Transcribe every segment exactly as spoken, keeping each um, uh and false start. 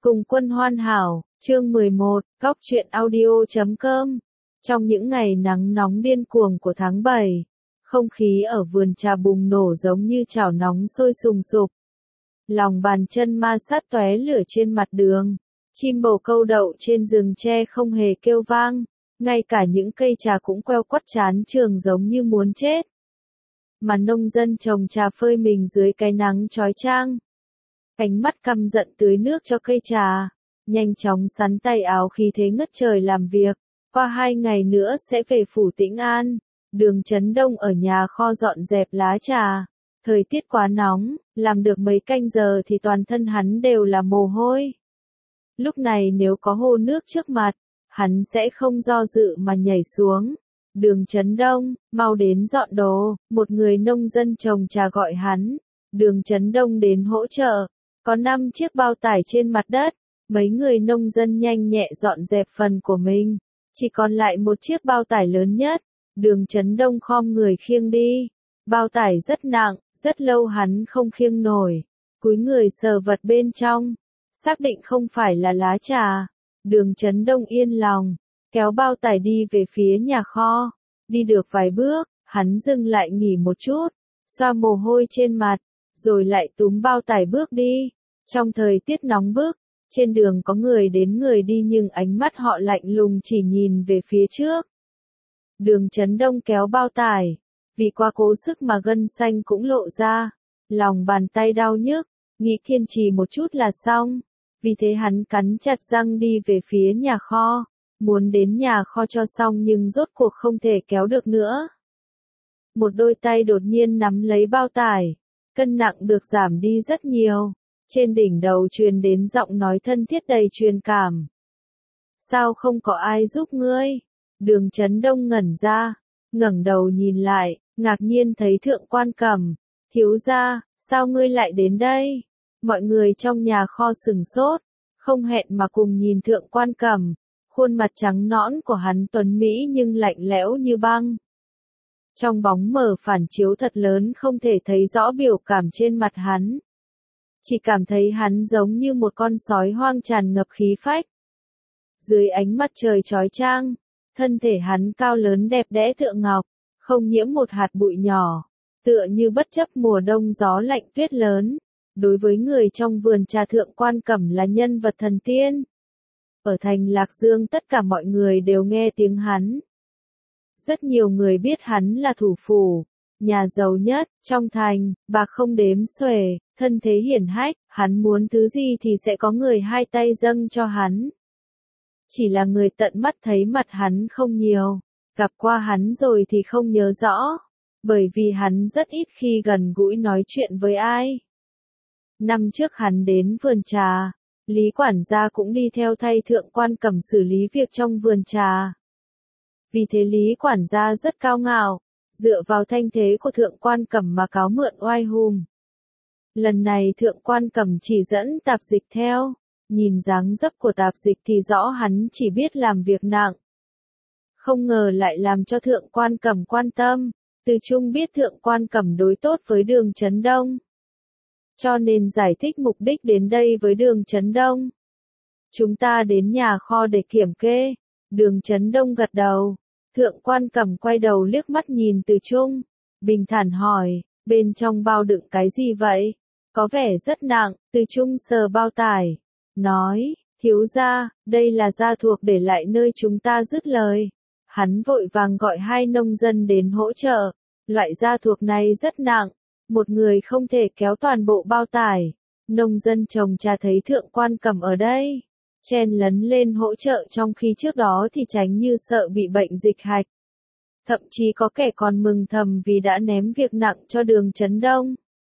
Cùng quân hoàn hảo, chương mười một, góc truyện audio chấm com. Trong những ngày nắng nóng điên cuồng của tháng bảy, không khí ở vườn trà bùng nổ giống như chảo nóng sôi sùng sục. Lòng bàn chân ma sát tóe lửa trên mặt đường, chim bồ câu đậu trên rừng tre không hề kêu vang, ngay cả những cây trà cũng queo quắt chán chường giống như muốn chết. Mà nông dân trồng trà phơi mình dưới cái nắng chói chang. Ánh mắt căm giận tưới nước cho cây trà, nhanh chóng sắn tay áo khí thế ngất trời làm việc, qua hai ngày nữa sẽ về phủ Tĩnh An. Đường Chấn Đông ở nhà kho dọn dẹp lá trà, thời tiết quá nóng, làm được mấy canh giờ thì toàn thân hắn đều là mồ hôi. Lúc này nếu có hồ nước trước mặt, hắn sẽ không do dự mà nhảy xuống. Đường Chấn Đông, mau đến dọn đồ, một người nông dân trồng trà gọi hắn. Đường Chấn Đông đến hỗ trợ. Có năm chiếc bao tải trên mặt đất, mấy người nông dân nhanh nhẹ dọn dẹp phần của mình, chỉ còn lại một chiếc bao tải lớn nhất. Đường Chấn Đông khom người khiêng đi, bao tải rất nặng, rất lâu hắn không khiêng nổi, cúi người sờ vật bên trong, xác định không phải là lá trà. Đường Chấn Đông yên lòng, kéo bao tải đi về phía nhà kho, đi được vài bước, hắn dừng lại nghỉ một chút, xoa mồ hôi trên mặt, rồi lại túm bao tải bước đi. Trong thời tiết nóng bức, trên đường có người đến người đi nhưng ánh mắt họ lạnh lùng chỉ nhìn về phía trước. Đường Chấn Đông kéo bao tải, vì quá cố sức mà gân xanh cũng lộ ra, lòng bàn tay đau nhức, nghĩ kiên trì một chút là xong, vì thế hắn cắn chặt răng đi về phía nhà kho, muốn đến nhà kho cho xong nhưng rốt cuộc không thể kéo được nữa. Một đôi tay đột nhiên nắm lấy bao tải, cân nặng được giảm đi rất nhiều. Trên đỉnh đầu truyền đến giọng nói thân thiết đầy truyền cảm. Sao không có ai giúp ngươi? Đường Chấn Đông ngẩn ra, ngẩng đầu nhìn lại, ngạc nhiên thấy Thượng Quan Cẩm. Thiếu gia, sao ngươi lại đến đây? Mọi người trong nhà kho sừng sốt, không hẹn mà cùng nhìn Thượng Quan Cẩm. Khuôn mặt trắng nõn của hắn tuấn mỹ nhưng lạnh lẽo như băng. Trong bóng mờ phản chiếu thật lớn không thể thấy rõ biểu cảm trên mặt hắn. Chỉ cảm thấy hắn giống như một con sói hoang tràn ngập khí phách. Dưới ánh mặt trời chói chang, thân thể hắn cao lớn đẹp đẽ thượng ngọc, không nhiễm một hạt bụi nhỏ, tựa như bất chấp mùa đông gió lạnh tuyết lớn. Đối với người trong vườn trà Thượng Quan Cẩm là nhân vật thần tiên. Ở thành Lạc Dương tất cả mọi người đều nghe tiếng hắn. Rất nhiều người biết hắn là thủ phủ, nhà giàu nhất, trong thành, bạc không đếm xuể, thân thế hiển hách, hắn muốn thứ gì thì sẽ có người hai tay dâng cho hắn. Chỉ là người tận mắt thấy mặt hắn không nhiều, gặp qua hắn rồi thì không nhớ rõ, bởi vì hắn rất ít khi gần gũi nói chuyện với ai. Năm trước hắn đến vườn trà, Lý quản gia cũng đi theo thay Thượng Quan Cẩm xử lý việc trong vườn trà. Vì thế Lý quản gia rất cao ngạo, dựa vào thanh thế của Thượng Quan Cẩm mà cáo mượn oai hùng. Lần này Thượng Quan Cẩm chỉ dẫn tạp dịch theo, nhìn dáng dấp của tạp dịch thì rõ hắn chỉ biết làm việc nặng. Không ngờ lại làm cho Thượng Quan Cẩm quan tâm, từ chung biết Thượng Quan Cẩm đối tốt với Đường Chấn Đông. Cho nên giải thích mục đích đến đây với Đường Chấn Đông. Chúng ta đến nhà kho để kiểm kê. Đường Chấn Đông gật đầu. Thượng Quan Cẩm quay đầu liếc mắt nhìn Từ Trung, bình thản hỏi, bên trong bao đựng cái gì vậy? Có vẻ rất nặng. Từ Trung sờ bao tải, nói, thiếu gia, đây là gia thuộc để lại nơi chúng ta dứt lời. Hắn vội vàng gọi hai nông dân đến hỗ trợ. Loại gia thuộc này rất nặng, một người không thể kéo toàn bộ bao tải. Nông dân trồng trà thấy Thượng Quan Cẩm ở đây, chen lấn lên hỗ trợ, trong khi trước đó thì tránh như sợ bị bệnh dịch hạch. Thậm chí có kẻ còn mừng thầm vì đã ném việc nặng cho Đường Chấn Đông.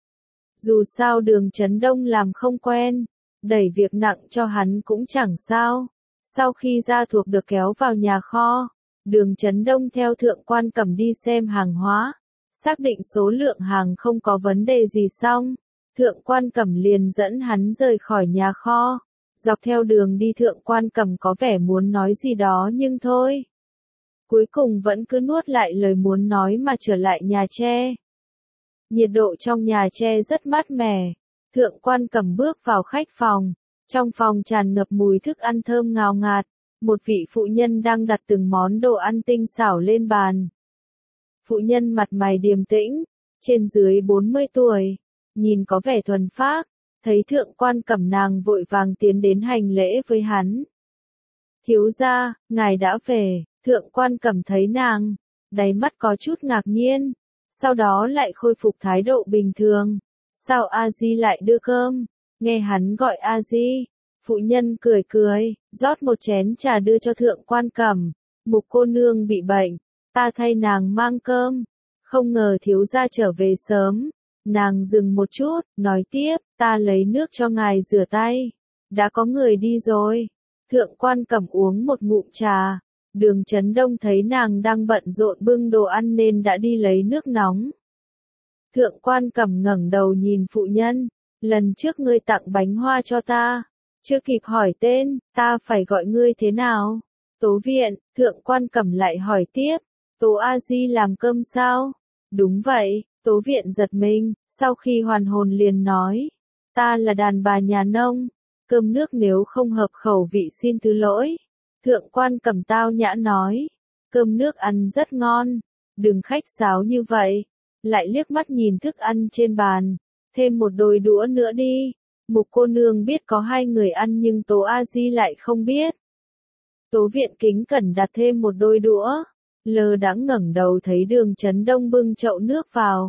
Dù sao Đường Chấn Đông làm không quen, đẩy việc nặng cho hắn cũng chẳng sao. Sau khi gia thuộc được kéo vào nhà kho, Đường Chấn Đông theo Thượng Quan Cẩm đi xem hàng hóa, xác định số lượng hàng không có vấn đề gì xong, Thượng Quan Cẩm liền dẫn hắn rời khỏi nhà kho. Dọc theo đường đi Thượng Quan Cẩm có vẻ muốn nói gì đó nhưng thôi. Cuối cùng vẫn cứ nuốt lại lời muốn nói mà trở lại nhà tre. Nhiệt độ trong nhà tre rất mát mẻ. Thượng Quan Cẩm bước vào khách phòng, Trong phòng tràn ngập mùi thức ăn thơm ngào ngạt, một vị phụ nhân đang đặt từng món đồ ăn tinh xảo lên bàn. Phụ nhân mặt mày điềm tĩnh, trên dưới bốn mươi tuổi, nhìn có vẻ thuần phác, thấy Thượng Quan Cẩm nàng vội vàng tiến đến hành lễ với hắn. Thiếu gia, ngài đã về. Thượng Quan Cẩm thấy nàng, đáy mắt có chút ngạc nhiên, sau đó lại khôi phục thái độ bình thường. Sao A Di lại đưa cơm? Nghe hắn gọi A Di, phụ nhân cười cười, rót một chén trà đưa cho Thượng Quan Cẩm. Mục cô nương bị bệnh, ta thay nàng mang cơm. Không ngờ thiếu gia trở về sớm. Nàng dừng một chút, nói tiếp, ta lấy nước cho ngài rửa tay. Đã có người đi rồi. Thượng Quan Cẩm uống một ngụm trà. Đường Chấn Đông thấy nàng đang bận rộn bưng đồ ăn nên đã đi lấy nước nóng. Thượng Quan Cẩm ngẩng đầu nhìn phụ nhân, lần trước ngươi tặng bánh hoa cho ta, chưa kịp hỏi tên, ta phải gọi ngươi thế nào? Tố Viện. Thượng Quan Cẩm lại hỏi tiếp, Tố A Di làm cơm sao? Đúng vậy. Tố Viện giật mình, sau khi hoàn hồn liền nói, ta là đàn bà nhà nông, cơm nước nếu không hợp khẩu vị xin thứ lỗi. Thượng Quan Cẩm tao nhã nói, cơm nước ăn rất ngon, đừng khách sáo như vậy. Lại liếc mắt nhìn thức ăn trên bàn, thêm một đôi đũa nữa đi. Mục cô nương biết có hai người ăn nhưng Tố A Di lại không biết. Tố Viện kính cẩn đặt thêm một đôi đũa, lơ đãng ngẩng đầu thấy Đường Chấn Đông bưng chậu nước vào.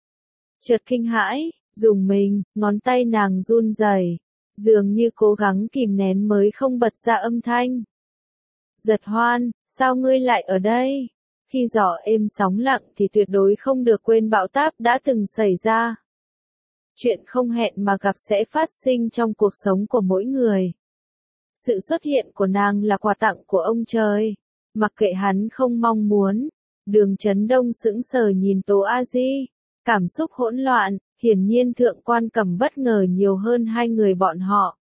Chợt kinh hãi, dùng mình, ngón tay nàng run rẩy, dường như cố gắng kìm nén mới không bật ra âm thanh. Giật Hoan, sao ngươi lại ở đây? Khi gió êm sóng lặng thì tuyệt đối không được quên bão táp đã từng xảy ra. Chuyện không hẹn mà gặp sẽ phát sinh trong cuộc sống của mỗi người. Sự xuất hiện của nàng là quà tặng của ông trời. Mặc kệ hắn không mong muốn. Đường Chấn Đông sững sờ nhìn Tố A Di, cảm xúc hỗn loạn, hiển nhiên Thượng Quan Cẩm bất ngờ nhiều hơn hai người bọn họ.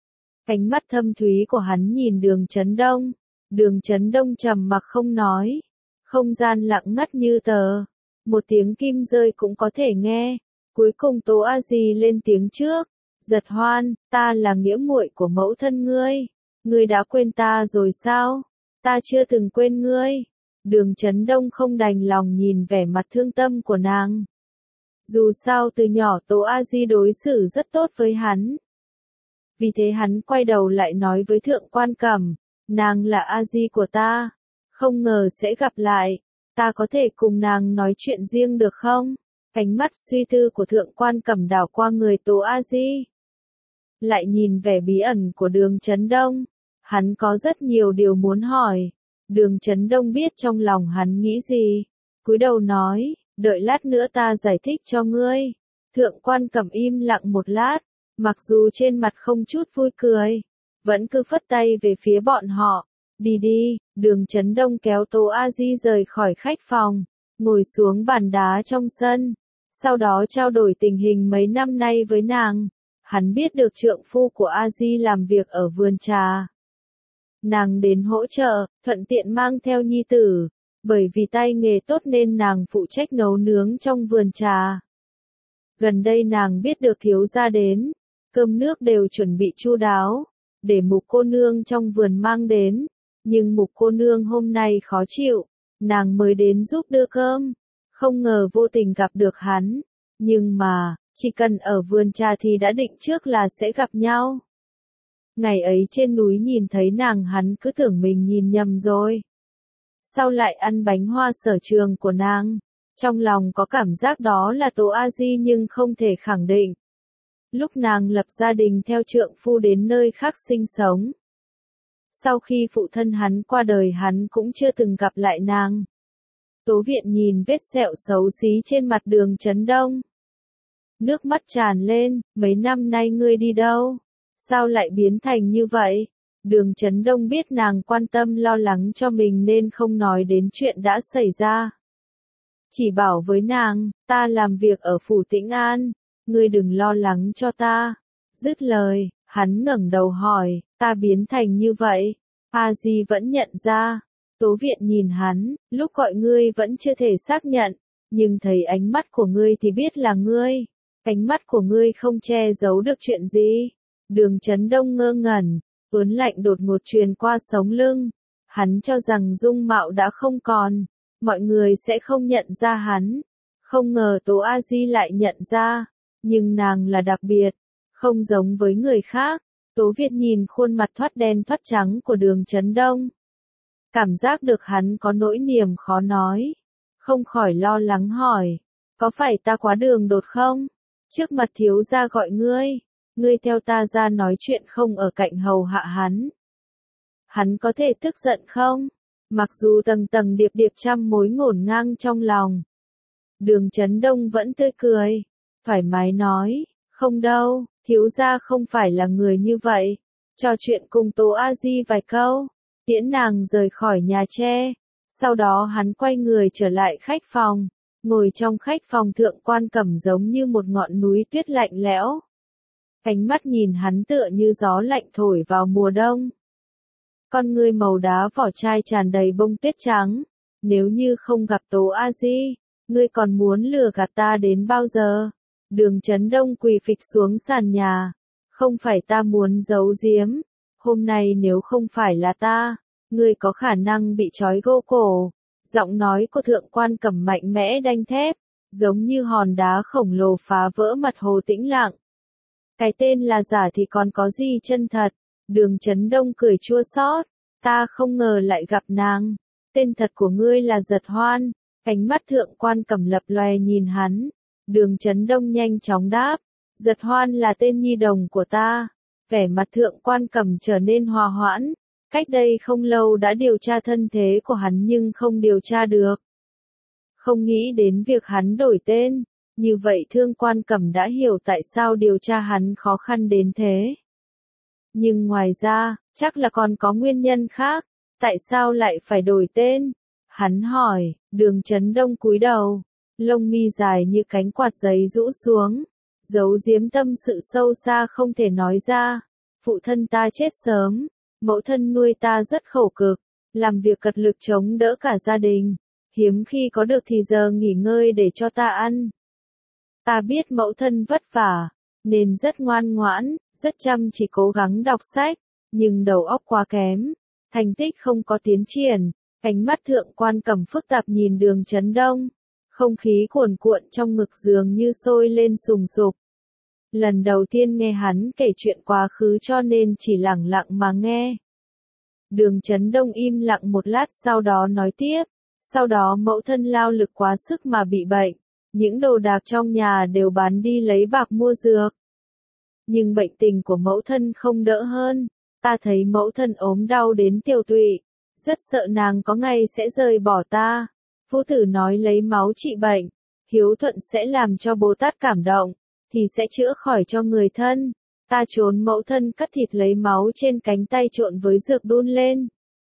Ánh mắt thâm thúy của hắn nhìn Đường Chấn Đông. Đường Chấn Đông trầm mặc không nói. Không gian lặng ngắt như tờ. Một tiếng kim rơi cũng có thể nghe. Cuối cùng Tố A Di lên tiếng trước. Giật Hoan, ta là nghĩa muội của mẫu thân ngươi. Ngươi đã quên ta rồi sao? Ta chưa từng quên ngươi. Đường Chấn Đông không đành lòng nhìn vẻ mặt thương tâm của nàng. Dù sao từ nhỏ Tố A Di đối xử rất tốt với hắn. Vì thế hắn quay đầu lại nói với Thượng Quan Cẩm, nàng là A Di của ta. Không ngờ sẽ gặp lại. Ta có thể cùng nàng nói chuyện riêng được không? Ánh mắt suy tư của Thượng Quan Cẩm đảo qua người Tố A Di. Lại nhìn vẻ bí ẩn của Đường Chấn Đông. Hắn có rất nhiều điều muốn hỏi. Đường Chấn Đông biết trong lòng hắn nghĩ gì. Cúi đầu nói, đợi lát nữa ta giải thích cho ngươi. Thượng Quan Cẩm im lặng một lát, mặc dù trên mặt không chút vui cười, vẫn cứ phất tay về phía bọn họ. Đi đi. Đường Chấn Đông kéo Tố A Di rời khỏi khách phòng, ngồi xuống bàn đá trong sân. Sau đó trao đổi tình hình mấy năm nay với nàng. Hắn biết được trượng phu của A Di làm việc ở vườn trà. Nàng đến hỗ trợ, thuận tiện mang theo nhi tử. Bởi vì tay nghề tốt nên nàng phụ trách nấu nướng trong vườn trà. Gần đây nàng biết được thiếu gia đến, cơm nước đều chuẩn bị chu đáo, để Mục cô nương trong vườn mang đến. Nhưng Mục cô nương hôm nay khó chịu, nàng mới đến giúp đưa cơm. Không ngờ vô tình gặp được hắn. Nhưng mà, chỉ cần ở vườn trà thì đã định trước là sẽ gặp nhau. Ngày ấy trên núi nhìn thấy nàng hắn cứ tưởng mình nhìn nhầm rồi. Sau lại ăn bánh hoa sở trường của nàng. Trong lòng có cảm giác đó là Tố A Di nhưng không thể khẳng định. Lúc nàng lập gia đình theo trượng phu đến nơi khác sinh sống. Sau khi phụ thân hắn qua đời hắn cũng chưa từng gặp lại nàng. Tố Viện nhìn vết sẹo xấu xí trên mặt Đường Chấn Đông. Nước mắt tràn lên, mấy năm nay ngươi đi đâu? Sao lại biến thành như vậy? Đường Chấn Đông biết nàng quan tâm lo lắng cho mình nên không nói đến chuyện đã xảy ra. Chỉ bảo với nàng, ta làm việc ở phủ Tĩnh An, ngươi đừng lo lắng cho ta. Dứt lời, hắn ngẩng đầu hỏi, ta biến thành như vậy, A Di vẫn nhận ra. Tố Viện nhìn hắn, lúc gọi ngươi vẫn chưa thể xác nhận, nhưng thấy ánh mắt của ngươi thì biết là ngươi. Ánh mắt của ngươi không che giấu được chuyện gì. Đường Chấn Đông ngơ ngẩn, ớn lạnh đột ngột truyền qua sống lưng. Hắn cho rằng dung mạo đã không còn, mọi người sẽ không nhận ra hắn. Không ngờ Tố A Di lại nhận ra, nhưng nàng là đặc biệt, không giống với người khác. Tố Việt nhìn khuôn mặt thoát đen thoát trắng của Đường Chấn Đông. Cảm giác được hắn có nỗi niềm khó nói. Không khỏi lo lắng hỏi, có phải ta quá đường đột không? Trước mặt thiếu gia gọi ngươi, ngươi theo ta ra nói chuyện không ở cạnh hầu hạ hắn. Hắn có thể tức giận không? Mặc dù tầng tầng điệp điệp trăm mối ngổn ngang trong lòng. Đường Chấn Đông vẫn tươi cười, thoải mái nói, không đâu, thiếu gia không phải là người như vậy. Trò chuyện cùng Tố A Di vài câu, tiễn nàng rời khỏi nhà tre. Sau đó hắn quay người trở lại khách phòng, ngồi trong khách phòng Thượng Quan Cẩm giống như một ngọn núi tuyết lạnh lẽo. Ánh mắt nhìn hắn tựa như gió lạnh thổi vào mùa đông. Con ngươi màu đá vỏ chai tràn đầy bông tuyết trắng. Nếu như không gặp Tố A Di, ngươi còn muốn lừa gạt ta đến bao giờ? Đường Chấn Đông quỳ phịch xuống sàn nhà. Không phải ta muốn giấu giếm. Hôm nay nếu không phải là ta, ngươi có khả năng bị trói gô cổ. Giọng nói của Thượng Quan Cẩm mạnh mẽ đanh thép, giống như hòn đá khổng lồ phá vỡ mặt hồ tĩnh lặng. Cái tên là giả thì còn có gì chân thật? Đường Chấn Đông cười chua xót, ta không ngờ lại gặp nàng. Tên thật của ngươi là Giật Hoan. Ánh mắt Thượng Quan Cẩm lập lòe nhìn hắn. Đường Chấn Đông nhanh chóng đáp, Giật Hoan là tên nhi đồng của ta. Vẻ mặt Thượng Quan Cẩm trở nên hòa hoãn. Cách đây không lâu đã điều tra thân thế của hắn nhưng không điều tra được. Không nghĩ đến việc hắn đổi tên. Như vậy Thượng Quan Cẩm đã hiểu tại sao điều tra hắn khó khăn đến thế. Nhưng ngoài ra, chắc là còn có nguyên nhân khác. Tại sao lại phải đổi tên? Hắn hỏi. Đường Chấn Đông cúi đầu, lông mi dài như cánh quạt giấy rũ xuống, giấu giếm tâm sự sâu xa không thể nói ra. Phụ thân ta chết sớm, mẫu thân nuôi ta rất khổ cực, làm việc cật lực chống đỡ cả gia đình, hiếm khi có được thì giờ nghỉ ngơi để cho ta ăn. Ta biết mẫu thân vất vả, nên rất ngoan ngoãn, rất chăm chỉ cố gắng đọc sách, nhưng đầu óc quá kém, thành tích không có tiến triển. Ánh mắt Thượng Quan Cẩm phức tạp nhìn Đường Chấn Đông, không khí cuồn cuộn trong ngực dường như sôi lên sùng sục. Lần đầu tiên nghe hắn kể chuyện quá khứ cho nên chỉ lặng lặng mà nghe. Đường Chấn Đông im lặng một lát sau đó nói tiếp, sau đó mẫu thân lao lực quá sức mà bị bệnh, những đồ đạc trong nhà đều bán đi lấy bạc mua dược. Nhưng bệnh tình của mẫu thân không đỡ hơn, ta thấy mẫu thân ốm đau đến tiêu tụy, rất sợ nàng có ngày sẽ rời bỏ ta. Phu tử nói lấy máu trị bệnh, hiếu thuận sẽ làm cho Bồ Tát cảm động, thì sẽ chữa khỏi cho người thân. Ta trốn mẫu thân cắt thịt lấy máu trên cánh tay trộn với dược đun lên.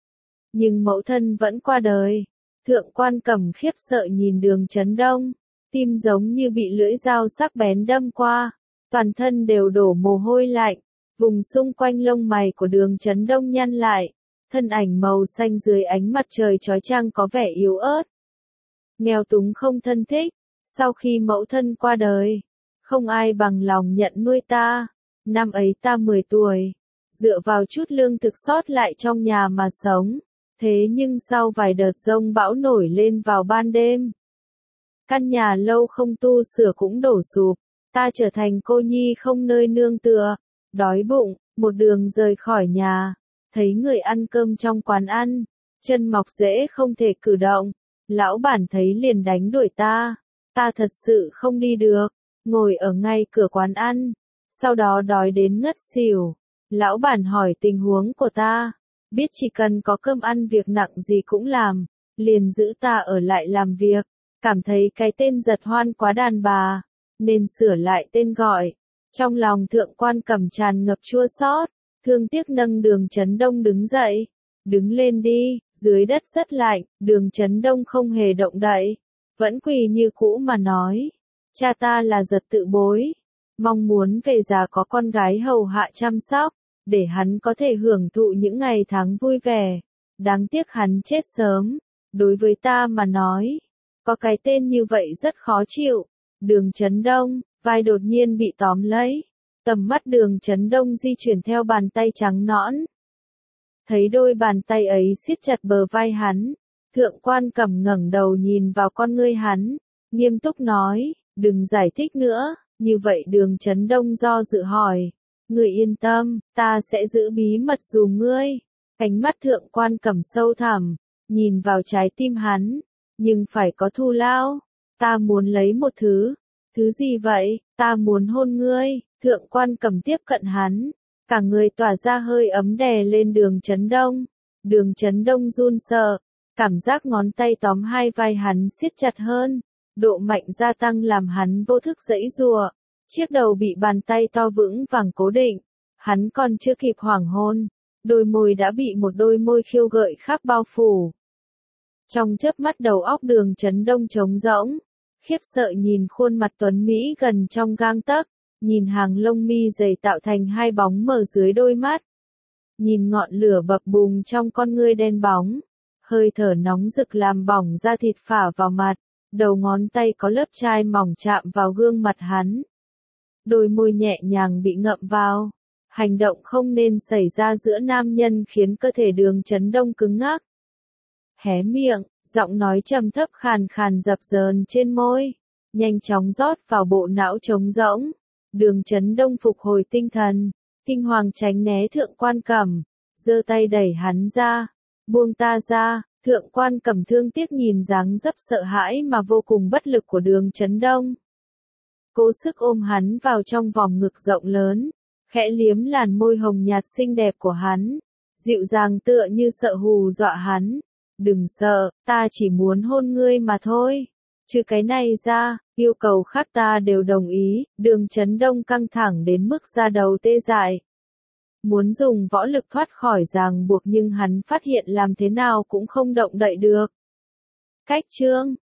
Nhưng mẫu thân vẫn qua đời. Thượng Quan Cẩm khiếp sợ nhìn Đường Chấn Đông, tim giống như bị lưỡi dao sắc bén đâm qua, toàn thân đều đổ mồ hôi lạnh, vùng xung quanh lông mày của Đường Chấn Đông nhăn lại, thân ảnh màu xanh dưới ánh mặt trời chói chang có vẻ yếu ớt. Nghèo túng không thân thích, sau khi mẫu thân qua đời, không ai bằng lòng nhận nuôi ta. Năm ấy ta mười tuổi, dựa vào chút lương thực sót lại trong nhà mà sống. Thế nhưng sau vài đợt giông bão nổi lên vào ban đêm, căn nhà lâu không tu sửa cũng đổ sụp, ta trở thành cô nhi không nơi nương tựa, đói bụng, một đường rời khỏi nhà, thấy người ăn cơm trong quán ăn, chân mọc rễ không thể cử động, lão bản thấy liền đánh đuổi ta, ta thật sự không đi được, ngồi ở ngay cửa quán ăn, sau đó đói đến ngất xỉu, lão bản hỏi tình huống của ta, biết chỉ cần có cơm ăn việc nặng gì cũng làm, liền giữ ta ở lại làm việc, cảm thấy cái tên Giật Hoan quá đàn bà, nên sửa lại tên gọi. Trong lòng Thượng Quan Cẩm tràn ngập chua xót, thương tiếc nâng Đường Chấn Đông đứng dậy, đứng lên đi, dưới đất rất lạnh, Đường Chấn Đông không hề động đậy, vẫn quỳ như cũ mà nói, cha ta là Giật Tự Bối, mong muốn về già có con gái hầu hạ chăm sóc, để hắn có thể hưởng thụ những ngày tháng vui vẻ. Đáng tiếc hắn chết sớm, đối với ta mà nói, có cái tên như vậy rất khó chịu. Đường Chấn Đông, vai đột nhiên bị tóm lấy, Tầm mắt Đường Chấn Đông di chuyển theo bàn tay trắng nõn. Thấy đôi bàn tay ấy siết chặt bờ vai hắn, Thượng Quan Cẩm ngẩng đầu nhìn vào con ngươi hắn, nghiêm túc nói, đừng giải thích nữa, như vậy Đường Chấn Đông do dự hỏi, ngươi yên tâm, ta sẽ giữ bí mật dùm ngươi. Ánh mắt Thượng Quan Cẩm sâu thẳm, nhìn vào trái tim hắn, nhưng phải có thù lao, ta muốn lấy một thứ, thứ gì vậy, ta muốn hôn ngươi. Thượng Quan Cẩm tiếp cận hắn, cả người tỏa ra hơi ấm đè lên Đường Chấn Đông. Đường Chấn Đông run sợ, cảm giác ngón tay tóm hai vai hắn siết chặt hơn, độ mạnh gia tăng làm hắn vô thức giãy giụa. Chiếc đầu bị bàn tay to vững vàng cố định, hắn còn chưa kịp hoảng hôn, đôi môi đã bị một đôi môi khiêu gợi khác bao phủ. Trong chớp mắt đầu óc Đường Chấn Đông trống rỗng, khiếp sợ nhìn khuôn mặt tuấn mỹ gần trong gang tấc, nhìn hàng lông mi dày tạo thành hai bóng mờ dưới đôi mắt, nhìn ngọn lửa bập bùng trong con ngươi đen bóng, hơi thở nóng rực làm bỏng da thịt phả vào mặt, đầu ngón tay có lớp chai mỏng chạm vào gương mặt hắn. Đôi môi nhẹ nhàng bị ngậm vào, hành động không nên xảy ra giữa nam nhân khiến cơ thể Đường Chấn Đông cứng ngắc. Hé miệng, giọng nói trầm thấp khàn khàn dập dờn trên môi, nhanh chóng rót vào bộ não trống rỗng. Đường Chấn Đông phục hồi tinh thần, kinh hoàng tránh né Thượng Quan Cẩm, giơ tay đẩy hắn ra, buông ta ra. Thượng Quan Cẩm thương tiếc nhìn dáng dấp sợ hãi mà vô cùng bất lực của Đường Chấn Đông. Cố sức ôm hắn vào trong vòng ngực rộng lớn, khẽ liếm làn môi hồng nhạt xinh đẹp của hắn, dịu dàng tựa như sợ hù dọa hắn. Đừng sợ, ta chỉ muốn hôn ngươi mà thôi. Chứ cái này ra, yêu cầu khác ta đều đồng ý. Đường Chấn Đông căng thẳng đến mức da đầu tê dại. Muốn dùng võ lực thoát khỏi ràng buộc nhưng hắn phát hiện làm thế nào cũng không động đậy được. Cách chương